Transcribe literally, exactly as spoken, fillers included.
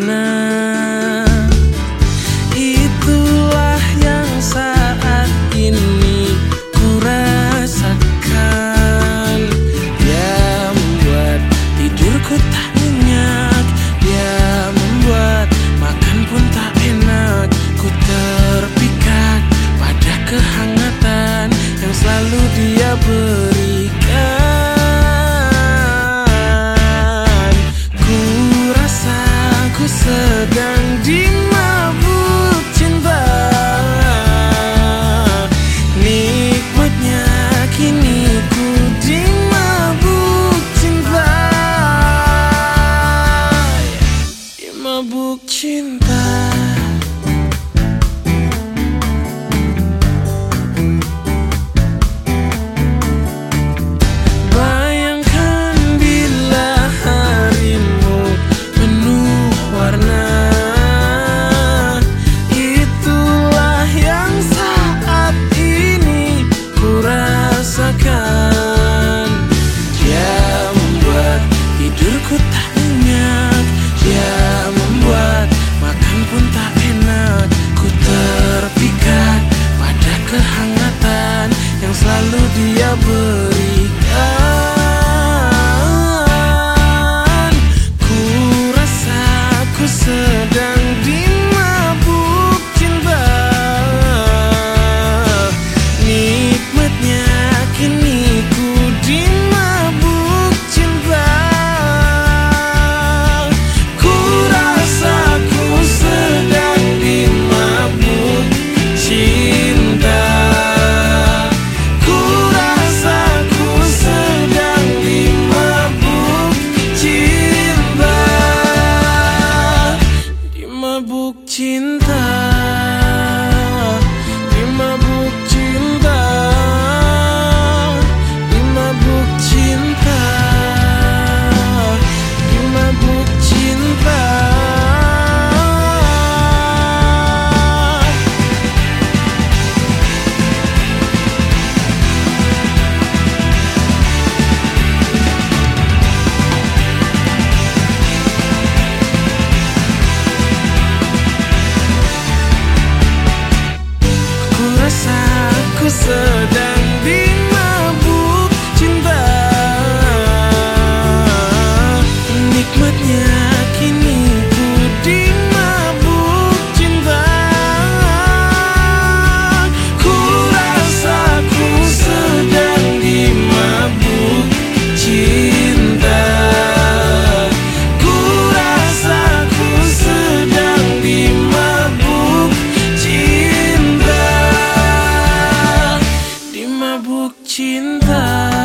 warna. Itulah yang saat ini ku rasakan. Dia membuat tidurku tak nyenyak, dia membuat makan pun tak enak. Ku terpikat pada kehangatan yang selalu dia berikan. Ku rasa ku sedang dimabuk cinta. Nikmatnya kini ku dimabuk cinta. Dimabuk cinta. Tidurku tak nyenyak, dia membuat makan pun tak enak. Ku terpikat pada kehangatan yang selalu dia berikan. Ku rasa ku sedang dimabuk cinta. Nikmatnya kini ku dimabuk cinta. Dimabuk cinta, dimabuk cinta, dimabuk cinta, dimabuk cinta. Ku sedang dimabuk cinta. Nikmatnya kini ku dimabuk cinta. Ku rasa ku sedang dimabuk cinta. Ku rasa ku sedang dimabuk cinta. Dimabuk cinta.